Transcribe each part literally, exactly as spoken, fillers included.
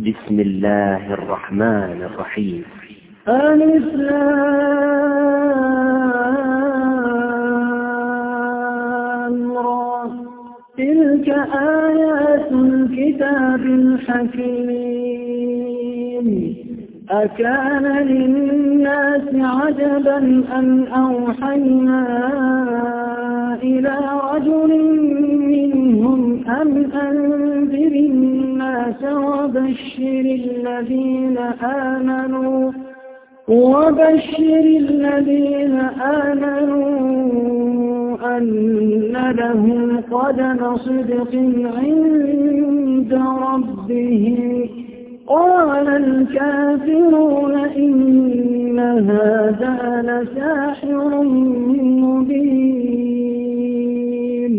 بسم الله الرحمن الرحيم. ألف لام را تلك آيات الكتاب الحكيم أكان للناس عجبا أن أوحينا إلى رجل منهم أن أنذر الناس وبشر الذين آمنوا وبشر الذين آمنوا أن لهم قدم صدق عند ربهم. قال الكافرون إن هذا لساحر مبين.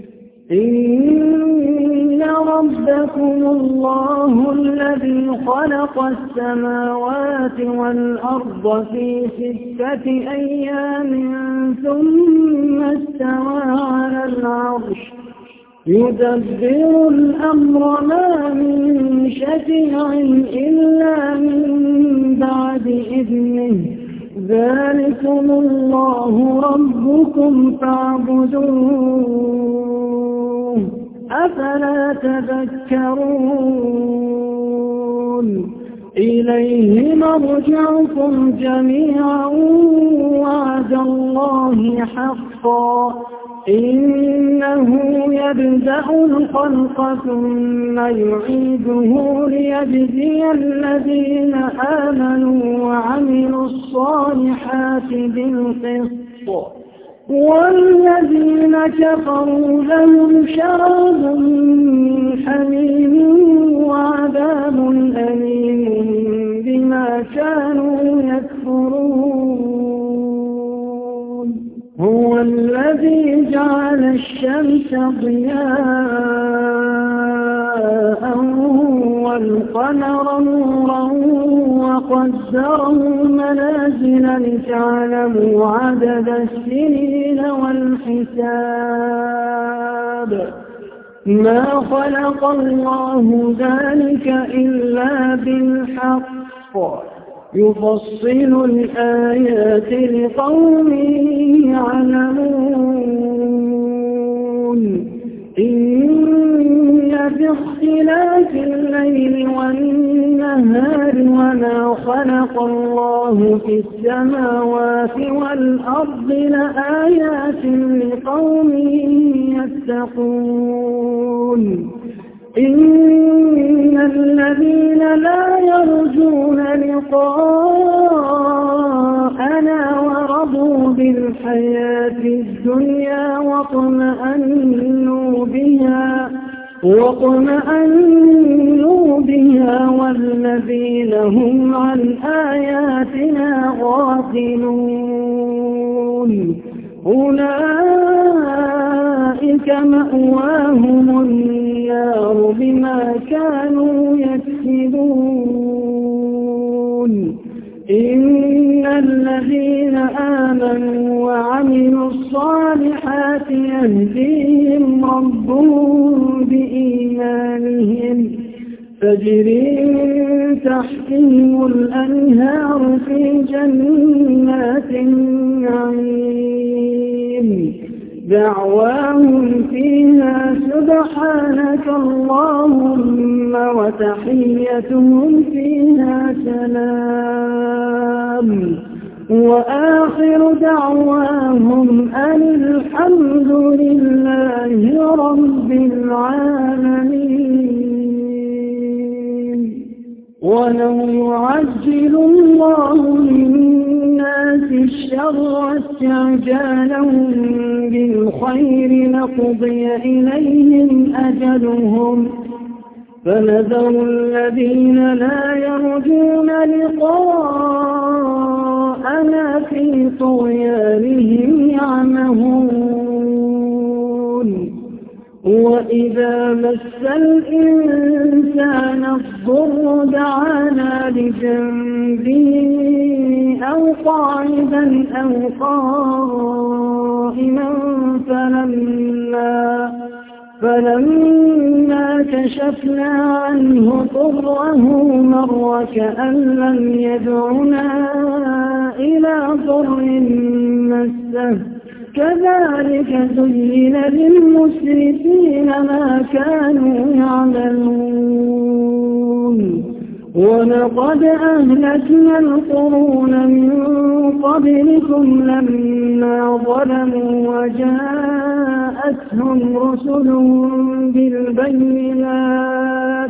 إن ربكم الله الذي خلق السماوات والأرض في ستة أيام ثم استوى على العرش يدبر الأمر ما من شفيع إلا من بعد إذنه ذلكم الله ربكم فاعبدوه أفلا تذكرون. إليه مرجعكم جميعا وعد الله حقا إنه يبدأ الخلق ثم يعيده ليجزي الذين آمنوا وعملوا الصالحات بالقسط والذين كفروا لهم شراب من حميم وعذاب أليم بما كانوا يكفرون. هو الذي جعل الشمس ضياء والقمر نورا وقدره منازل لتعلموا عدد السنين والحساب. ما خلق الله ذلك إلا بالحق يفصل الآيات لقوم يعلمون. إن في اختلاف الليل والنهار وما خلق الله في السماوات والأرض لآيات لقوم يتقون. إن الذين لا يرجون لقاءنا ورضوا بالحياة الدنيا واطمأنوا بها واطمأنوا بها والذين هم عن آياتنا غافلون أولئك مأواهم النار بما كانوا يكسبون. إن الذين آمنوا وعملوا الصالحات يهديهم ربهم بإيمانهم تجري من تحتهم الأنهار في جنات النعيم دعواهم فيها سبحانك اللهم وتحيتهم فيها سلام وآخر دعواهم أن الحمد لله رب العالمين. ولو يعجل الله للناس الشر استعجالهم بالخير لقضي إليهم أجلهم فنذر الذين لا يرجون لقاءنا في طغيانهم يعمهون. وإذا مس الإنسان الضر دعانا لجنبه أو قاعدا أو قائما فلما فلما كشفنا عنه ضره مر كأن لم يدعنا إلى ضر مسه كذلك زين للمسرفين ما كانوا يعملون ولقد أهلكنا القرون من قبلكم لما ظلموا وجاءتهم رسلهم بالبينات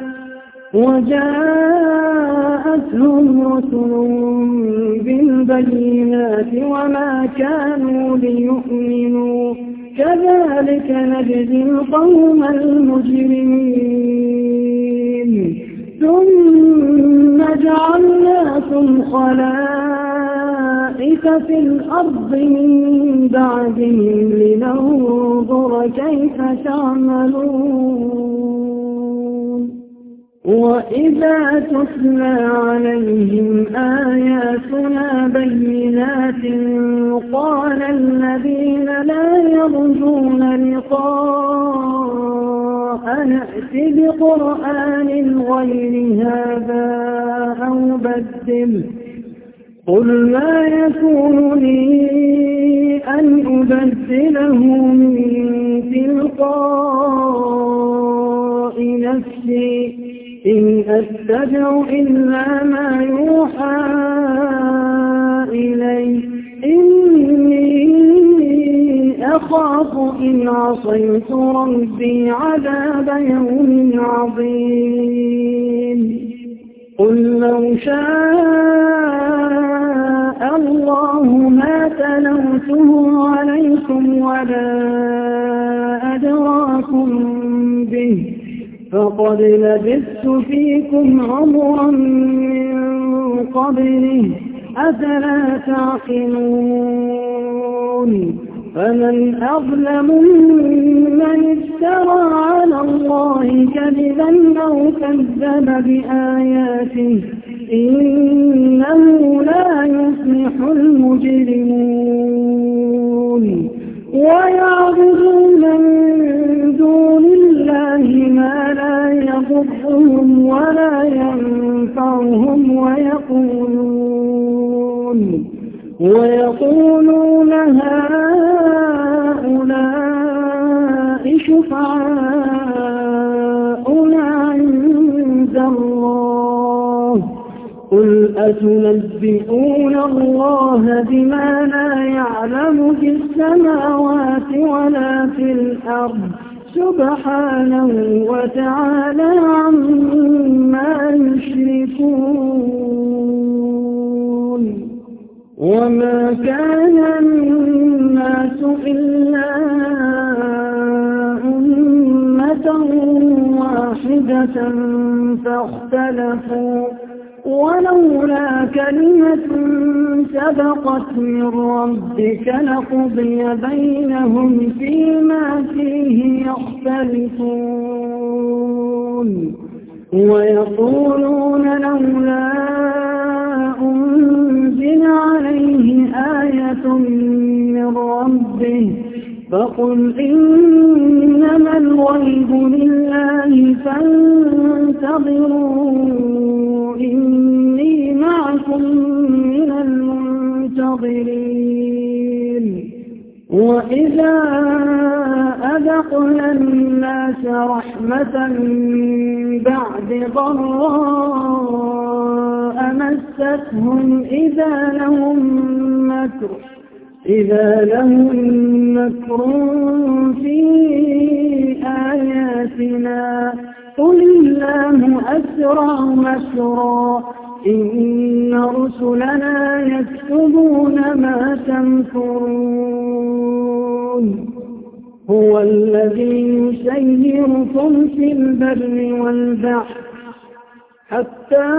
وجاءتهم رسلهم بالبينات وما كانوا ليؤمنوا كذلك نجزي القوم المجرمين ثم جعلناكم خلائف في الأرض من بعدهم لننظر كيف تعملون وإذا تتلى عليهم آياتنا بينات قال الذين لا يرجون لقاء نأت بقرآن غير هذا أو بدل قل ما يكون لي أن أبدله من تلقاء نفسي إن أتبع إلا ما يوحى إلي إني أخاف إن عصيت ربي عذاب يوم عظيم قل لو شاء الله ما تلوته عليكم ولا أدراكم به فقد لبثت فيكم عمرا من قبله أفلا تعقلون فمن أظلم ممن افترى على الله كذبا أو كذب بآياته إنه لا يفلح المجرمون ويعبدون من دون الله ما لا يضرهم ولا ينفعهم ويقولون ويقولون هؤلاء شفعاؤنا عند الله قل أتنبئون الله بما لا يعلم في السماوات ولا في الأرض سبحانه وتعالى عما يشركون وما كان الناس إلا أمة واحدة فاختلفوا ولولا كلمة سبقت من ربك لقضي بينهم فيما فيه يختلفون ويقولون لولا أنزل عليه آية من ربه فقل إنما الغيب لله فانتظروا إني معكم من المنتظرين وإذا أذقنا الناس رحمة بعد ضراء مستهم إذا لهم مكر إذا لهم مكر في آياتنا قل الله أسرع مكرا إن رسلنا يكتبون ما تمكرون هو الذي يسيركم في البر والبحر حتى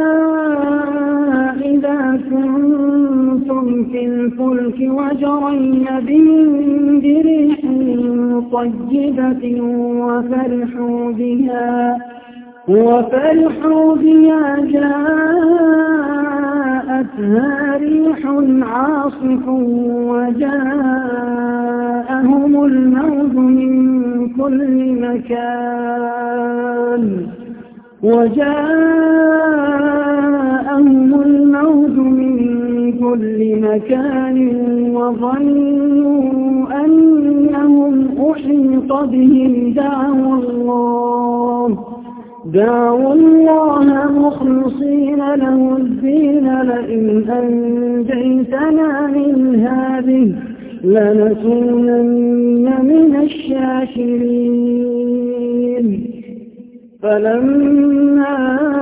إذا كنتم في الفلك وجرين بهم بريح طيبة وفرحوا بها وفرحوا بها جاءتها ريح عاصف وجاءهم الموت من كل مكان وجاءهم الموت من كل مكان وظنوا أنهم أحيط بهم دعوا الله دعوا الله مخلصين له الدين لئن أنجيتنا من هذه لنكونن من الشاكرين فلما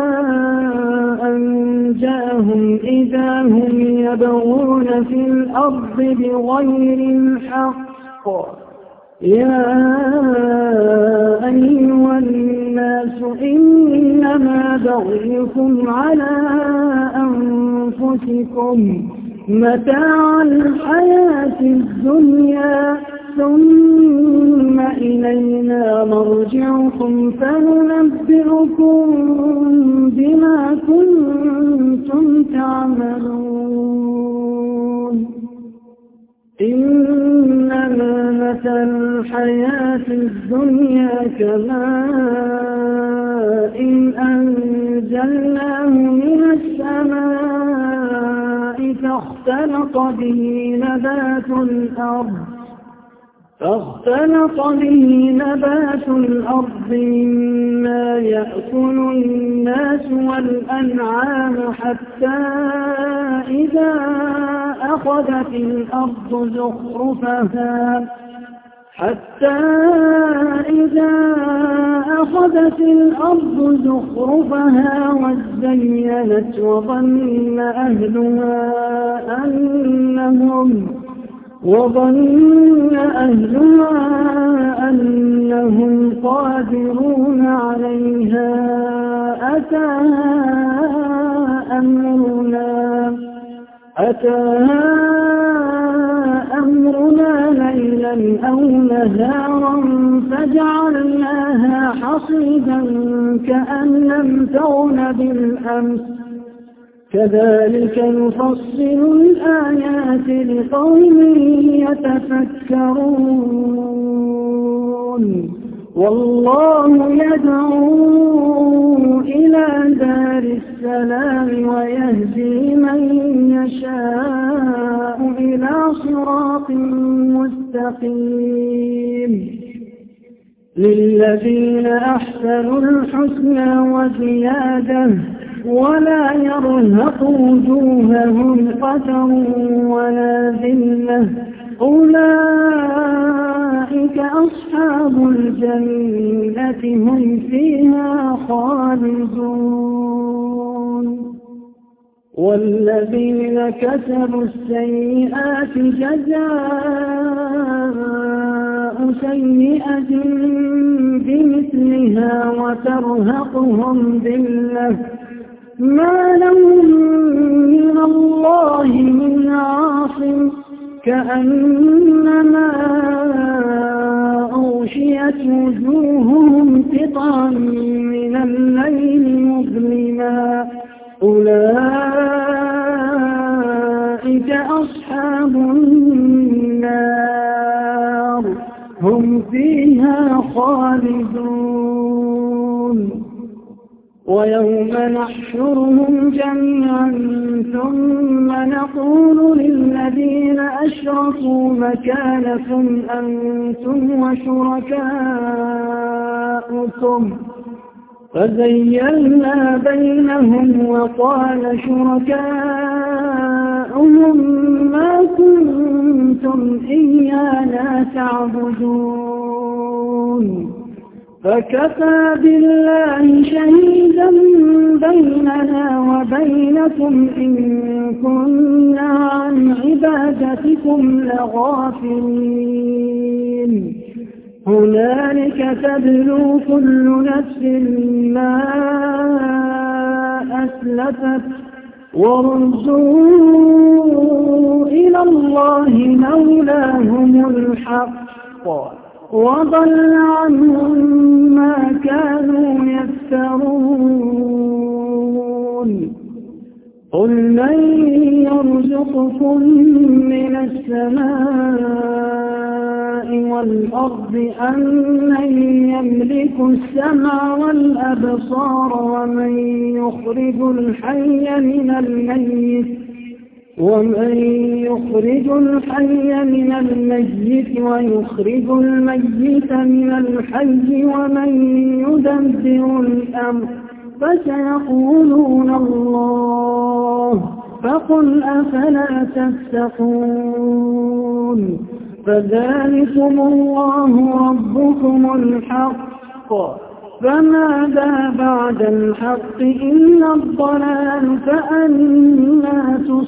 أنجاهم إذا هم يبغون في الأرض بغير الحق يا أيها الناس إنما بغيكم على أنفسكم متاع الحياة الدنيا ثم إلينا مرجعكم فننبئكم بما كنتم تعملون إنما مثل الحياة الدنيا كماء إن أنزلناه من السماء فاختلط به نبات الأرض فاختلط به نبات الأرض مما يأكل الناس والأنعام حتى إذا أخذت الأرض زخرفها حتى إذا أخذت الأرض زخرفها وزينت وظن أهلها أنهم وظن أهلها أنهم قادرون عليها أتاها أمرنا أتاها أمرنا ليلا أو نهارا فجعلناها حصيدا كأن لم تغن بالأمس كذلك نفصل الآيات لقوم يتفكرون والله يدعو إلى دار السلام ويهدي من يشاء إلى صراط مستقيم للذين أحسنوا الحسنى وزيادة ولا يرهق وجوههم قتر ولا ذلة أولئك أصحاب الجنة هم فيها خالدون والذين كسبوا السيئات جزاء سيئة بمثلها وترهقهم ذلة ما لهم من الله من عاصم كأنما أغشيت وجوههم قطعا من الليل مظلما أولئك أصحاب النار هم فيها خالدون ويوم نحشرهم جميعا ثم نقول للذين أشركوا مكانكم أنتم وشركاؤكم فزيّلنا بينهم وقال شركاؤهم ما كنتم إيانا تعبدون فكفى بالله شهيدا بيننا وبينكم إن كنا عن عبادتكم لغافلين هنالك تبلو كل نفس ما أسلفت وردوا إلى الله مولاهم الحق وضل عنهم ما كانوا يفترون قل من يرزقكم من السماء والأرض أمن يملك السمع والأبصار ومن يخرج الحي من الميت ومن يخرج الحي من الميت ويخرج الميت من الحي ومن يدبر الأمر فسيقولون الله فقل أفلا تتقون فذلكم الله ربكم الحق فماذا بعد الحق إلا الضلال فأنى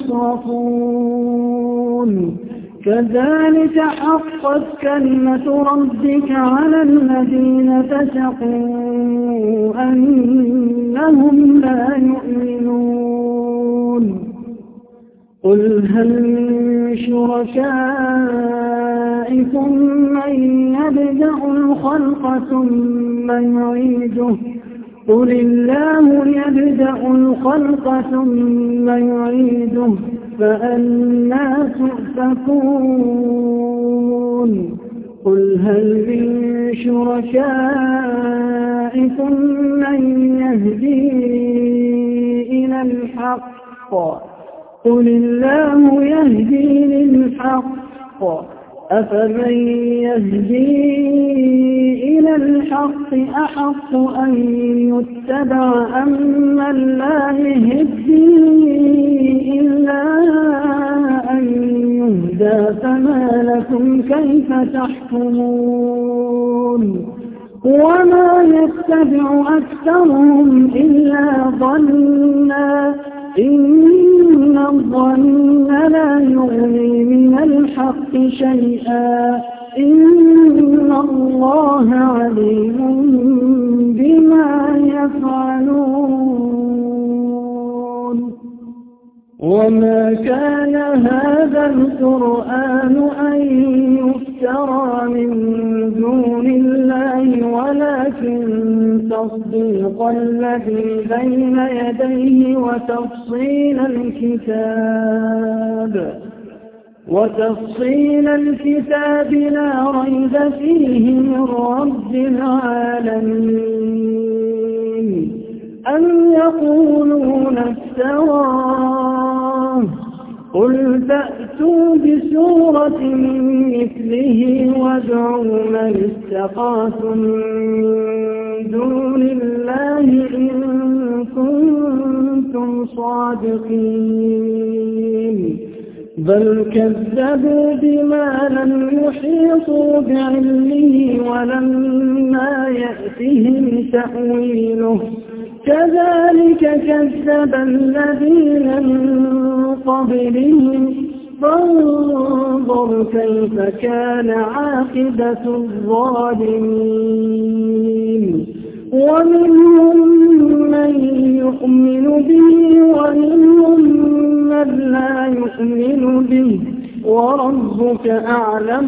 تصرفون كذلك حقت كلمة ربك على الذين فسقوا أنهم لا يؤمنون قل هل من شركائكم من يبدأ الخلق ثم يعيده قل الله يبدأ الخلق ثم يعيده فأنى تؤفكون قل هل من شركائكم من يهدي إلى الحق قل الله يهدي للحق أفمن يهدي إلى الحق أحق أن يتبع أم من لا يهدي إلا أن يهدى فما لكم كيف تحكمون وما يتبع أكثرهم إلا ظنا إن الظن لا يغني من الحق شيئا إن الله عليم بما يفعلون وما كان هذا القرآن أن يفترى من دون الله ولكن تصديق الذي بين يديه وتفصيل الكتاب وتفصيل الكتاب لا ريب فيه من رب العالمين أم يقولون افتراه قل فأتوا بسورة مثله وادعوا من استطعتم من دون الله إن كنتم صادقين بل كذبوا بما لم يحيطوا بعلمه ولما يأتهم تأويله كذلك كذب الذين من قبلهم فانظر كيف كان عاقبة الظالمين ومنهم من يؤمن به ومنهم من لا يؤمن به وربك أعلم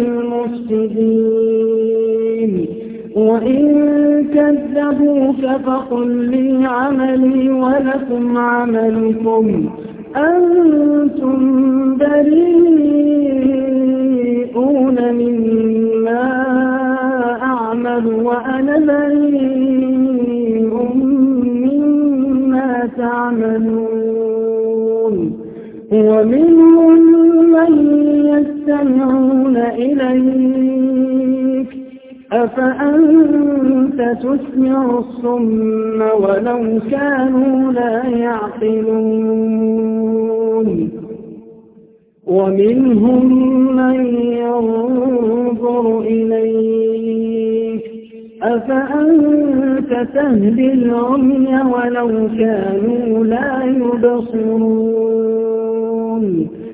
بالمفسدين وإن كذبوك فقل لي عملي ولكم عملكم أنتم بريئون مما أعمل وأنا بريء مما تعملون ومنهم من يستمعون إليك أفأنت تسمع الصم ولو كانوا لا يعقلون ومنهم من ينظر إليك أفأنت تهدي العمي ولو كانوا لا يبصرون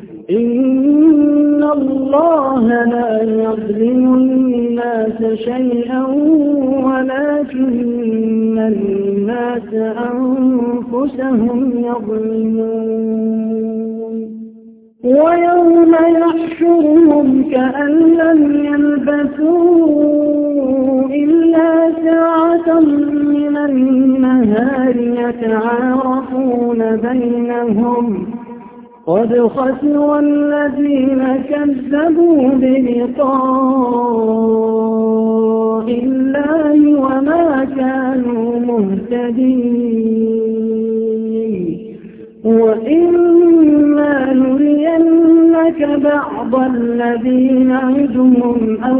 إن الله لا يظلم الناس شيئا ولكن الناس أنفسهم يظلمون ويوم يحشرهم كأن لم يلبثوا إلا ساعة من النهار يتعارفون بينهم قد خسر الذين كذبوا بلقاء الله وما كانوا مهتدين وإما نرينك بعض الذي نعدهم أو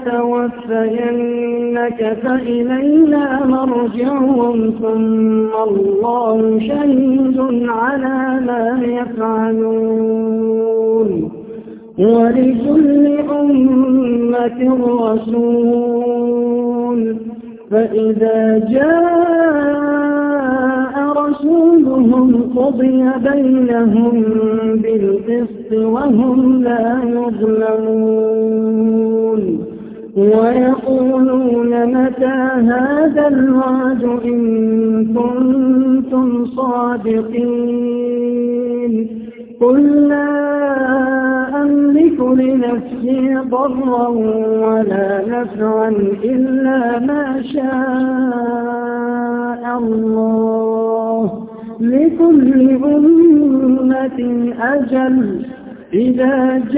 نتوفينك فإلينا مرجعهم ثم الله شهيد على ما يفعلون ولكل أمة رسول فإذا جاء رسولهم قضي بينهم بالقسط وهم لا يظلمون ويقولون متى هذا الوعد إن كنتم صادقين قل لا أملك لنفسي ضرا ولا نفعا إلا ما شاء الله لكل أمة أجل إذا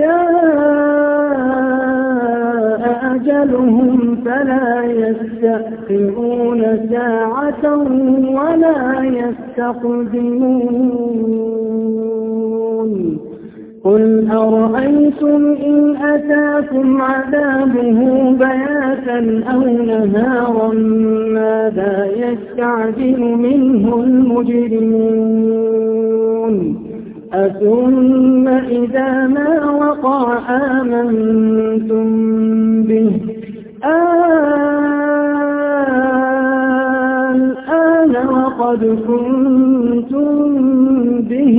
جاء أجلهم فلا يستأخرون ساعة ولا يستقدمون قل أرأيتم إن أتاكم عذابه بياتا أو نهارا ماذا يستعجل منه المجرمون أثم إذا ما وقع آمنتم به الآن وقد كنتم به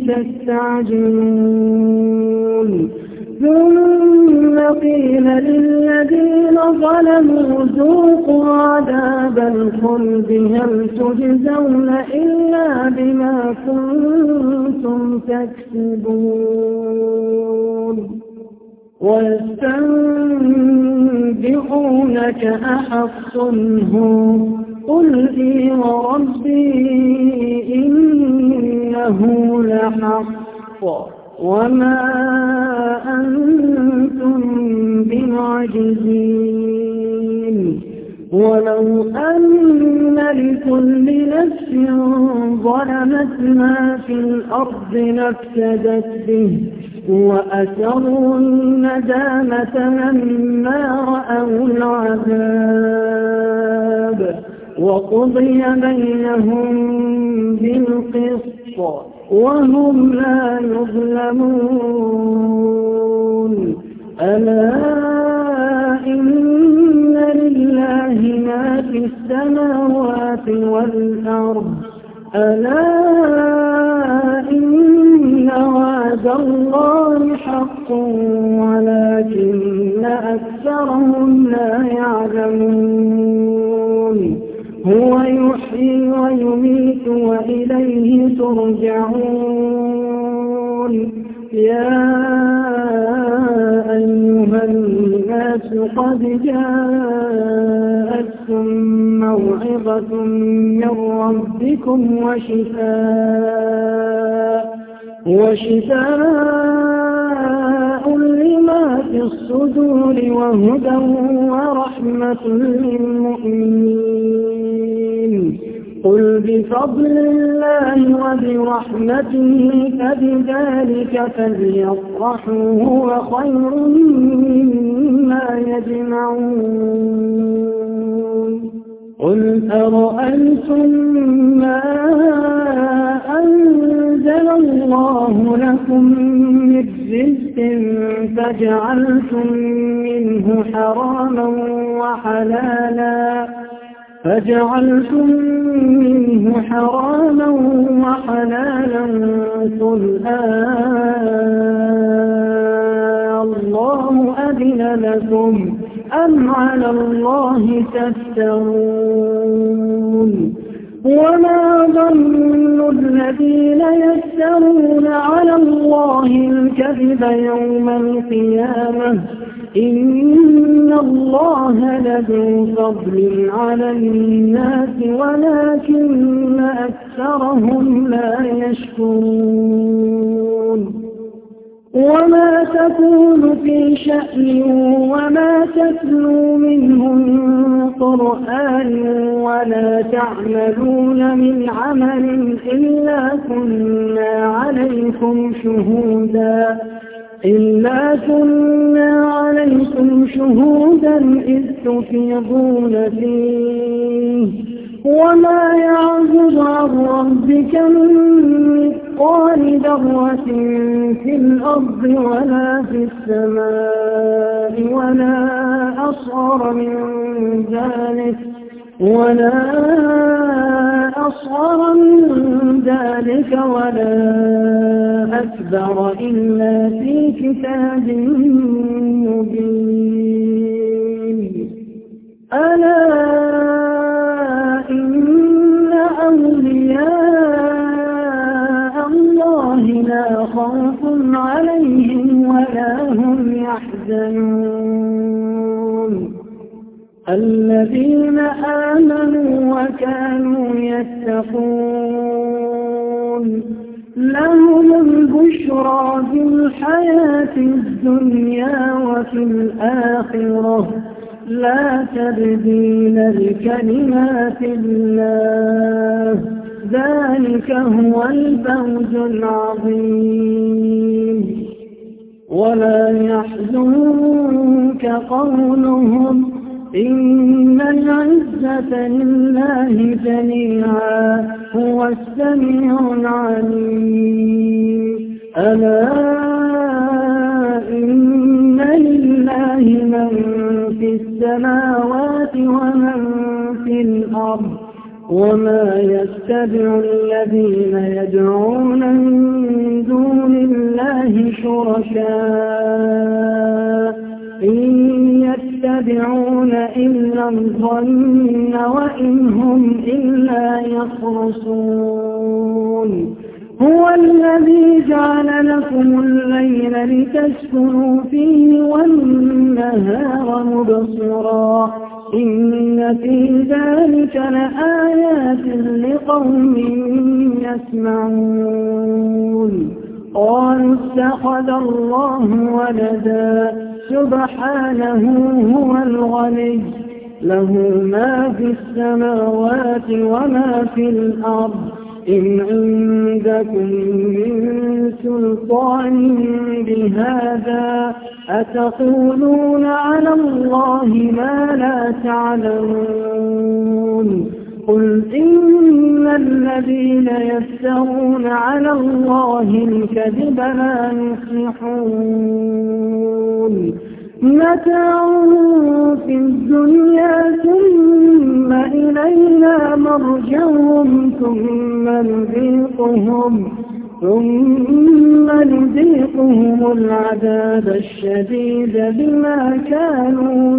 تستعجلون ثم قيل للذين ظلموا ذوقوا عذاب الخلد هل تجزون إلا بما كنتم تكسبون ويستنبئونك أحق هو قل إي وربي إنه لحق وما أنتم بمعجزين ولو أن لكل نفس ظلمت ما في الأرض لافتدت به وأسروا الندامة لما رأوا العذاب وقضي بينهم بالقسط وهم لا يظلمون ألا إن لله ما في السماوات والأرض ألا إن وعد الله حق ولكن أكثرهم لا يعلمون هو يحيي ويميت وإليه ترجعون يا أيها الناس قد جاءتكم موعظة من ربكم وشفاء وشفاء لما في الصدور وهدى ورحمة للمؤمنين قل بفضل الله وبرحمته فبذلك فليفرحوا هو خير مما يجمعون قل أرأيتم ما أنزل الله لكم من رزق فجعلتم منه حراما وحلالا فجعلتم منه حراما وحلالا قل الله أذن لكم أم على الله تفترون وما ظن الذين يفترون على الله الكذب يوم القيامة إن الله لذو فضل على الناس ولكن أكثرهم لا يشكرون وما تكون في شأن وما تتلو منه من قرآن ولا تعملون من عمل إلا كنا عليكم شهودا إلا كنا عليكم شهودا إذ تفيضون فيه وما يعزب عن ربك من مثقال ذرة في الأرض ولا في السماء ولا أصغر من ذلك ولا أصغر من ذلك ولا أكبر إلا في كتاب مبين ألا إن أولياء الله لا خوف عليهم ولا هم يحزنون الذين آمنوا وكانوا يتقون لهم البشرى في الحياة الدنيا وفي الآخرة لا تبديل لكلمات الله ذلك هو الفوز العظيم ولا يحزنك قولهم إن العزة لله جميعا هو السميع العليم ألا إن لله من في السماوات ومن في الأرض وما يتبع الذين يدعون من دون الله شركاء إن يتبعون إلا الظن وإن هم إلا يخرصون هو الذي جعل لكم الليل لتسكنوا فيه والنهار مبصرا إن في ذلك لآيات لقوم يسمعون قالوا اتخذ الله ولدا سبحانه هو الغني له ما في السماوات وما في الأرض إن عندكم من سلطان بهذا أتقولون على الله ما لا تعلمون قل إن الذين يفترون على الله الكذب لا يفلحون متاع في الدنيا ثم إلينا مرجعهم ثم نذيقهم ثم نذيقهم العذاب الشديد بما كانوا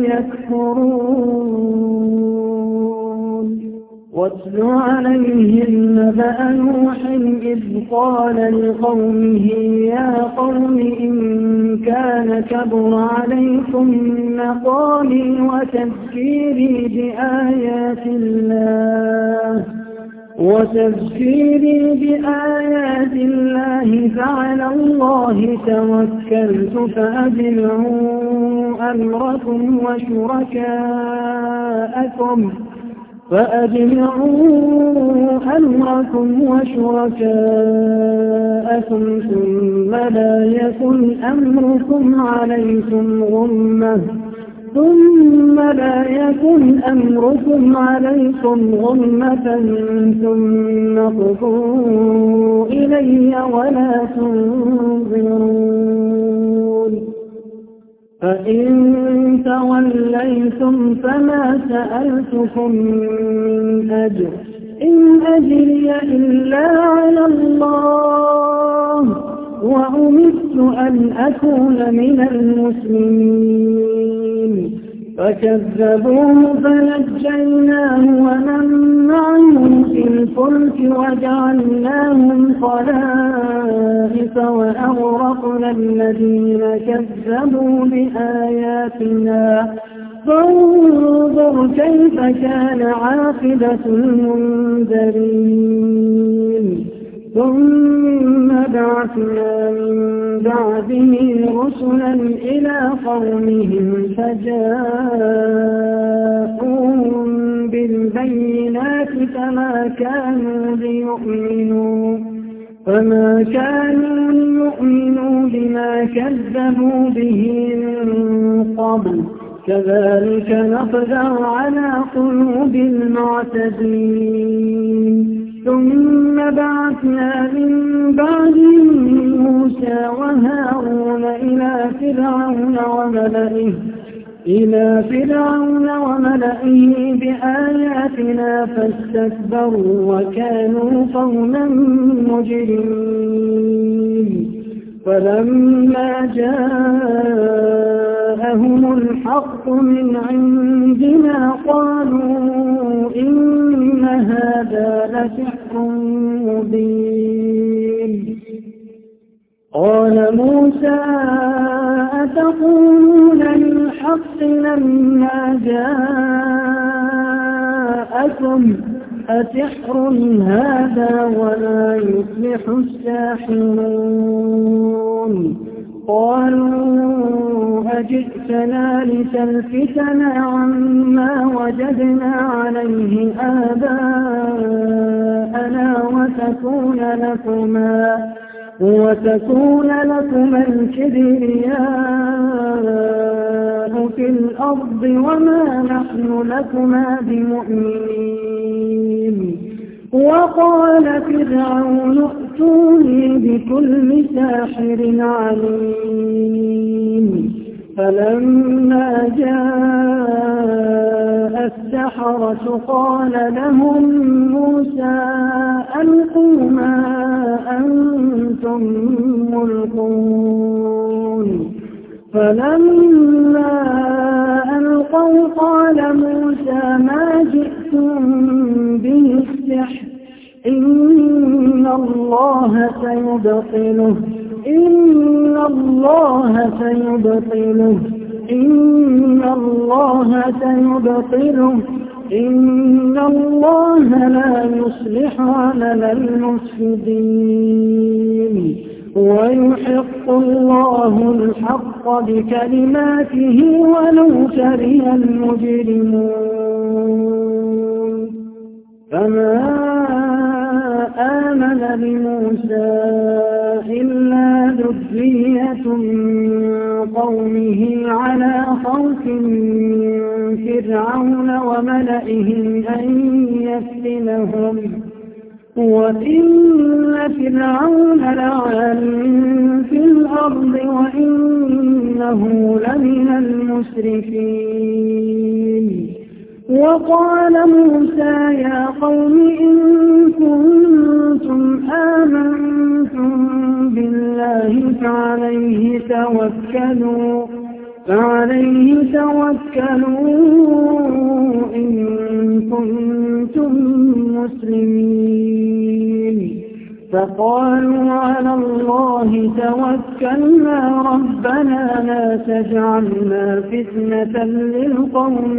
يكفرون واتل عليهم نبأ نوح إذ قال لقومه يا قوم إن كان كبر عليكم مقامي وتذكيري بآيات الله وتذكيري بآيات الله فعلى الله توكلت فأجمعوا أمركم وشركاءكم فأجمعوا أمركم وشركاءكم ثم لا يكن أمركم عليكم غمة ثم لا يكن أمركم عليكم غمة ثم قضوا إلي ولا تنظرون فإن توليتم فما سألتكم من أجر إن أجري إلا على الله وأمرت أن أكون من المسلمين فكذبوه فنجيناه ومن معه في الفلك وجعلناهم خلائف وأغرقنا الذين كذبوا بآياتنا فانظر كيف كان عاقبة المنذرين ثم بعثنا من بعده رسلا إلى قومهم فجاءوهم بالبينات فما كانوا ليؤمنوا فما كانوا ليؤمنوا بما كذبوا به من قبل كذلك نطبع على قلوب المعتدين ثم بعثنا من بعدهم موسى وهارون إلى فرعون وملئه إلى فرعون وملئه بآياتنا فاستكبروا وكانوا قوما مجرمين فلما جاءهم الحق من عندنا قالوا إن هذا لسحر مبين قال موسى أتقولون للحق لما جاءكم أسحر هذا ولا يفلح الساحرون قالوا أجئتنا لتلفتنا عما وجدنا عليه آباءنا وتكون لكما وتكون لكما الكبرياء في الأرض وما نحن لكما بمؤمنين وقال فرعون ائتوني بكل ساحر عليم فلما جاء السحرة قال لهم موسى ألقوا ما أنتم ملقون فلما ألقوا قال موسى ما جئتم به السحر إن الله سيبطله إن الله سيبطله إن الله سيبطله إن الله لا يصلح عمل المفسدين ويحق الله الحق بكلماته ولو كره المجرمون فما آمن لموسى إلا ذرية من قومه على خوف من فرعون وملئهم أن يفتنهم وإن فرعون لعال في الأرض وإنه لمن المسرفين وقال موسى يا قوم إن كنتم آمنتم بالله فعليه توكلوا فعليه توكلوا إن كنتم مسلمين فقالوا على الله توكلنا ربنا لا تجعلنا فتنة للقوم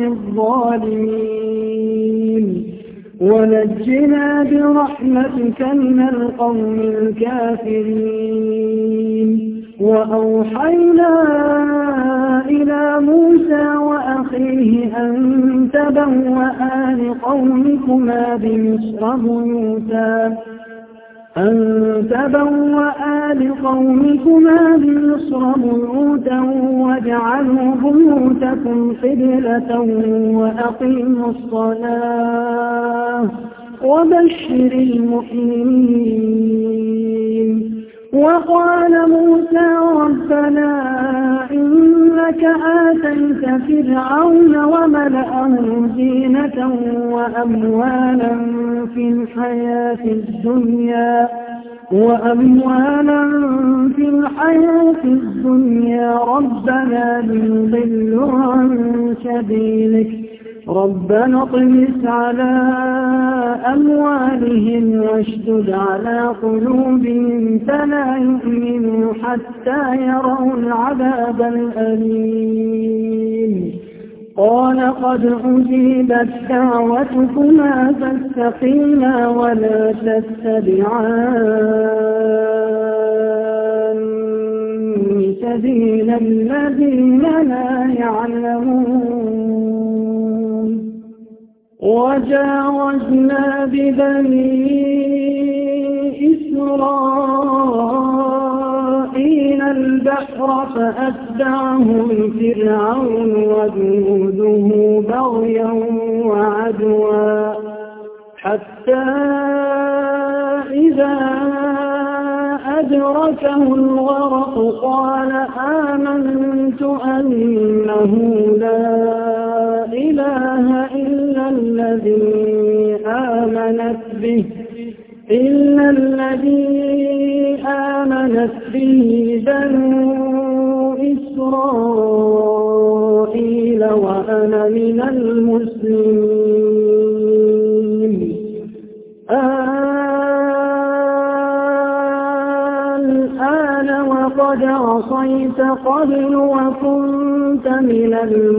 الظالمين ونجنا برحمتك من القوم الكافرين وأوحينا إلى موسى وأخيه أن تبوأ لقومكما بمصر بيوتا أن تبوأ لقومكما بمصر بيوتا واجعلوا بيوتكم قبلة وأقيموا الصلاة وبشر المؤمنين وقال موسى ربنا إنك إنك آتيت فرعون وملأه زينة وأموالا في الحياة الدنيا وأموالا في الحياة الدنيا ربنا ليضلوا عن سبيلك ربنا اطمس على أموالهم واشدد على قلوبهم فلا يؤمنوا حتى يروا العذاب الأليم قال قد أجيبت دعوتكما فاستقيما ولا تتبعان سبيل الذين لا يعلمون وجاوزنا ببني إسرائيل البحر فأتبعهم فرعون وجنوده بغيا وعدوا حتى إذا أدركه الغرق قال آمنت أنه لا إله إلا الذي آمنت به إلا الذي آمنت به بنو إسرائيل وأنا من المسلمين الآن وقد عصيت قبل وكنت من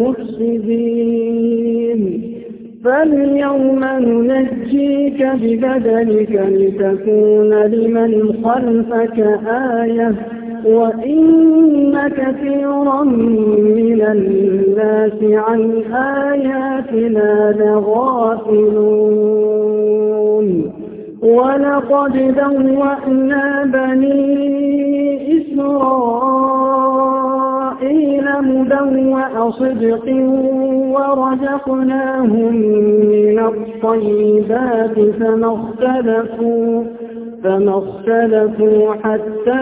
المفسدين فاليوم ننجيك ببدنك لتكون لمن خلفك آية وإن كثيرا من الناس عن آياتنا لغافلون ولقد بوأنا بني إسرائيل مبوأ صدق ورزقناهم من الطيبات فما اختلفوا فما اختلفوا حتى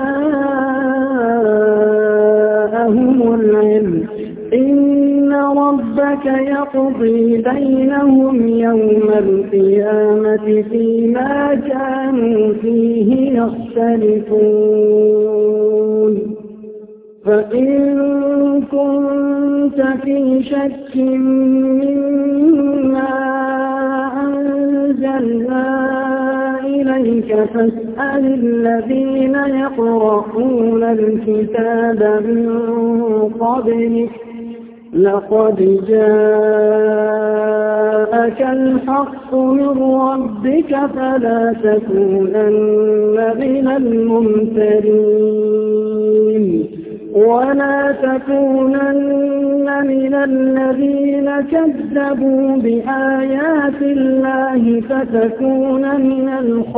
جاءهم العلم إن ربك يقضي بينهم يوم القيامة فيما كانوا فيه يختلفون فإن كنت في شك مما أنزلنا إليك فاسأل الذين يقرؤون الكتاب من قبلك لقد جاءك الحق من ربك فلا تكونن من الممترين ولا تكونن من الذين كذبوا بآيات الله فتكون من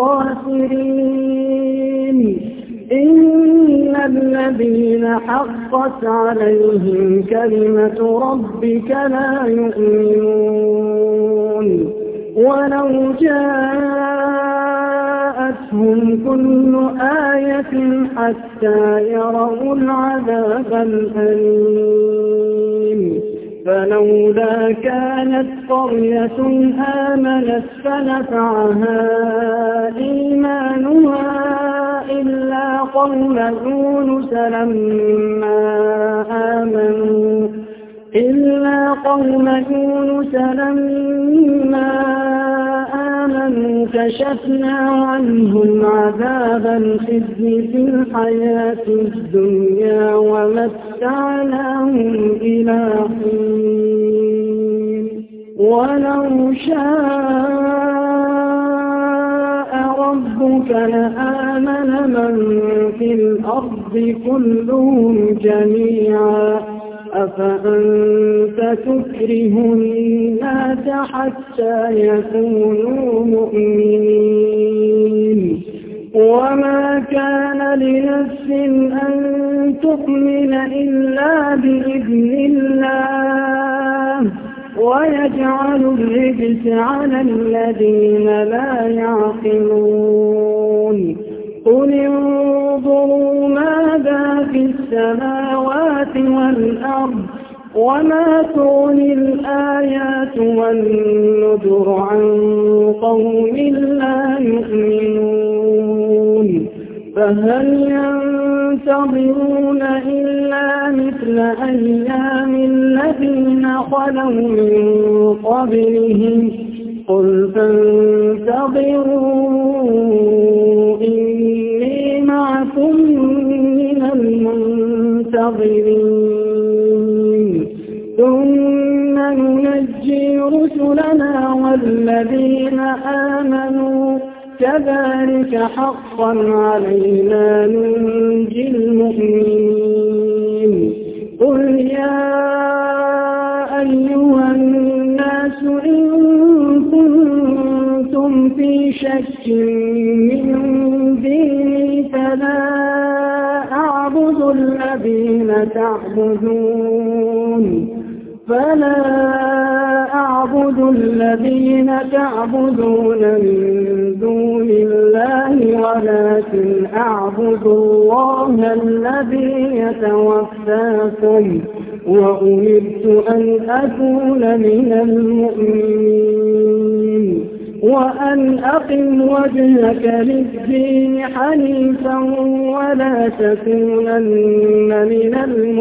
الخاسرين إن الذين حقت عليهم كلمة ربك لا يؤمنون ولو جاءتهم كل آية حتى يروا العذاب الأليم فلولا كانت قرية آمنت فنفعها إيمانها إلا قوم يونس لما آمنوا إلا قوم يونس لما آمنوا كشفنا عنهم عذاب الخزي في الحياة الدنيا ومتعناهم إلى حين ولو شاء ربك لآمن من في الأرض كلهم جميعا أفأنت تكره الناس حتى يكونوا مؤمنين وما كان لنفس أن تؤمن إلا بإذن الله ويجعل الرجس على الذين لا يعقلون قل انظروا ماذا في السماوات السماوات والأرض وما تغني الآيات والنذر عن قوم لا يؤمنون فهل ينتظرون إلا مثل أيام الذين خلوا من قبلهم قل فانتظروا إني معكم من المنتظرين ثم ننجي رسلنا والذين آمنوا كذلك حقا علينا ننجي المؤمنين قل يا أيها الناس إن كنتم في شك من ديني فلا أعبد الذين تعبدون فلا أعبد الذين تعبدون من دون الله ولكن أعبد الله الذي يتوفاكم وأمرت أن أكون من المؤمنين وأن أقم وجهك للدين حنيفا ولا تكونن من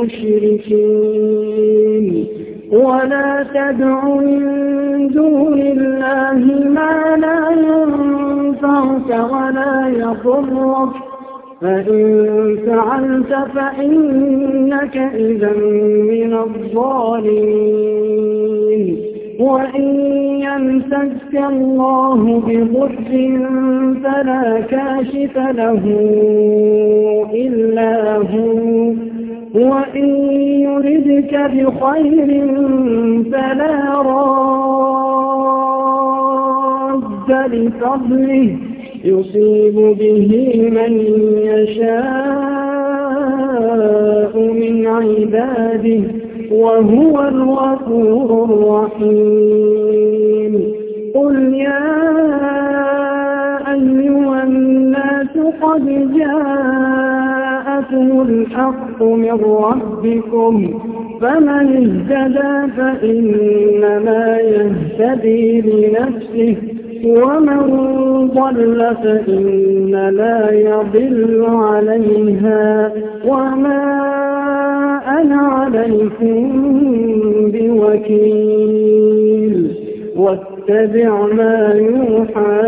المشركين ولا تدع من دون الله ما لا ينفعك ولا يضرك فإن فعلت فإنك إذا من الظالمين وإن يمسك الله بضر فلا كاشف له إلا هو وإن يردك بخير فلا راد لفضله يصيب به من يشاء من عباده وهو الغفور الرحيم قل يا أيها الناس قد جاءكم الحق من ربكم فمن اهتدى فإنما يهتدي لنفسه ومن ضل فإنما يضل عليها وما أنا عليكم بوكيل واتبع ما يوحى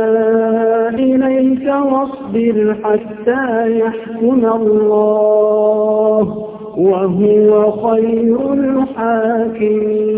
إليك واصبر حتى يحكم الله وهو خير الحاكمين